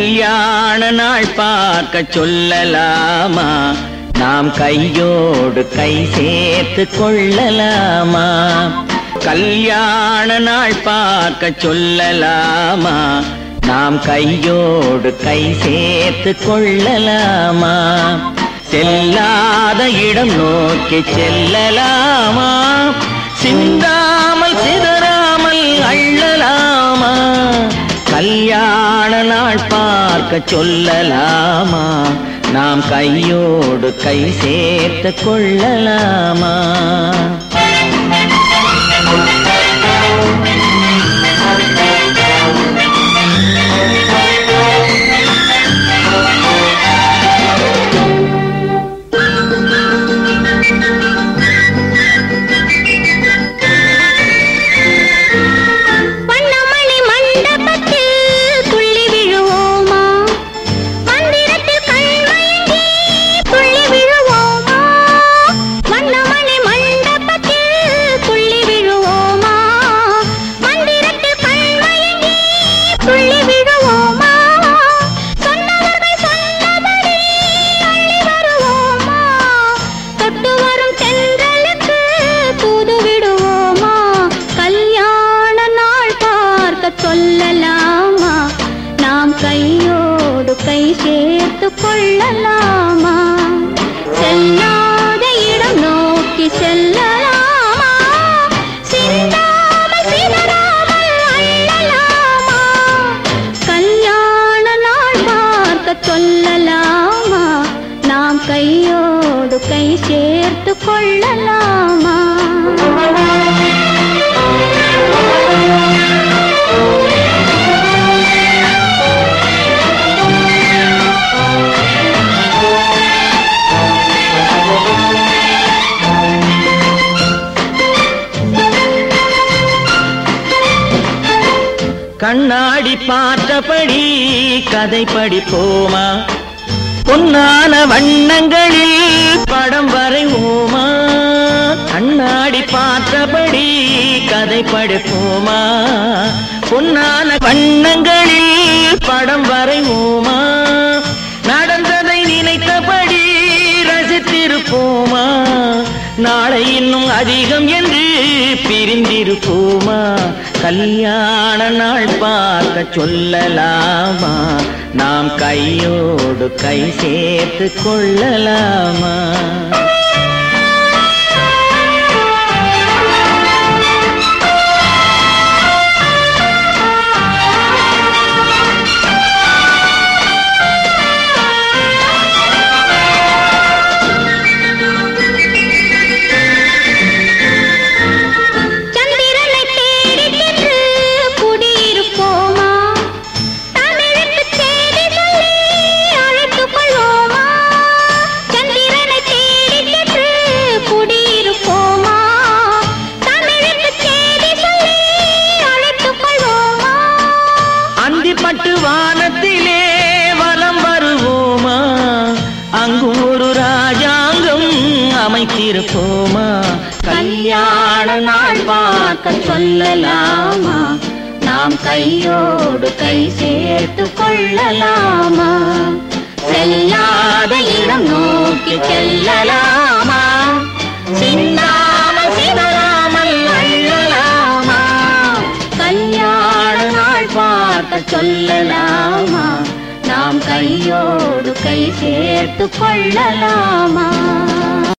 கல்யாண நாள் பார்க்க சொல்லலாமா? நாம் கையோடு கை சேர்த்து கொள்ளலாமா? கல்யாண நாள் பார்க்க சொல்லலாமா? நாம் கையோடு கை சேர்த்து கொள்ளலாமா? செல்லாத இடம் நோக்கி செல்லலாமா? சிந்தாமல் சிதறாமல் அள்ளலாமா? கல்யாண நாள் பார்க்க சொல்லலாமா? நாம் கையோடு கை சேர்த்து கொள்ளலாமா? சொல்லலாமா? நாம் கையோடு கை சேர்த்து கொள்ளலாமா? செல்லாத இடம் நோக்கி செல்லலாமா? சிந்தாமல் சிதறாமல் அள்ளலாமா? கல்யாண நாள் பார்க்க சொல்லலாமா? நாம் கையோடு கை சேர்த்து கொள்ளலாமா? கண்ணாடி பார்த்தபடி கதை படிப்போமா? பொன்னான வண்ணங்களில் படம் வரைவோமா? கண்ணாடி பார்த்தபடி கதை படிப்போமா? பொன்னான வண்ணங்களில் படம் வரைவோமா? நடந்ததை நினைத்தபடி ரசித்திருப்போமா? நாளை இன்னும் அதிகம் என்று பிரிந்திருப்போமா? கல்யாண நாள் பார்க்க சொல்லலாமா? நாம் கையோடு கை சேர்த்து கொள்ளலாமா? பட்டு வானத்திலே வலம் வருவோமா? அங்கு ஒரு ராஜாங்கம் அமைத்திருப்போமா? கல்யாண நாள் பார்க்க சொல்லலாமா? நாம் கையோடு கை சேர்த்து கொள்ளலாமா? செல்லாத இடம் நோக்கி செல்லலாமா? சிந்தாமல் சிதறாமல் அள்ளலாமா? கல்யாண நாள் பார்க்க சொல்லலாமா? நாம் கையோடு கை சேர்த்து கொள்ளலாமா?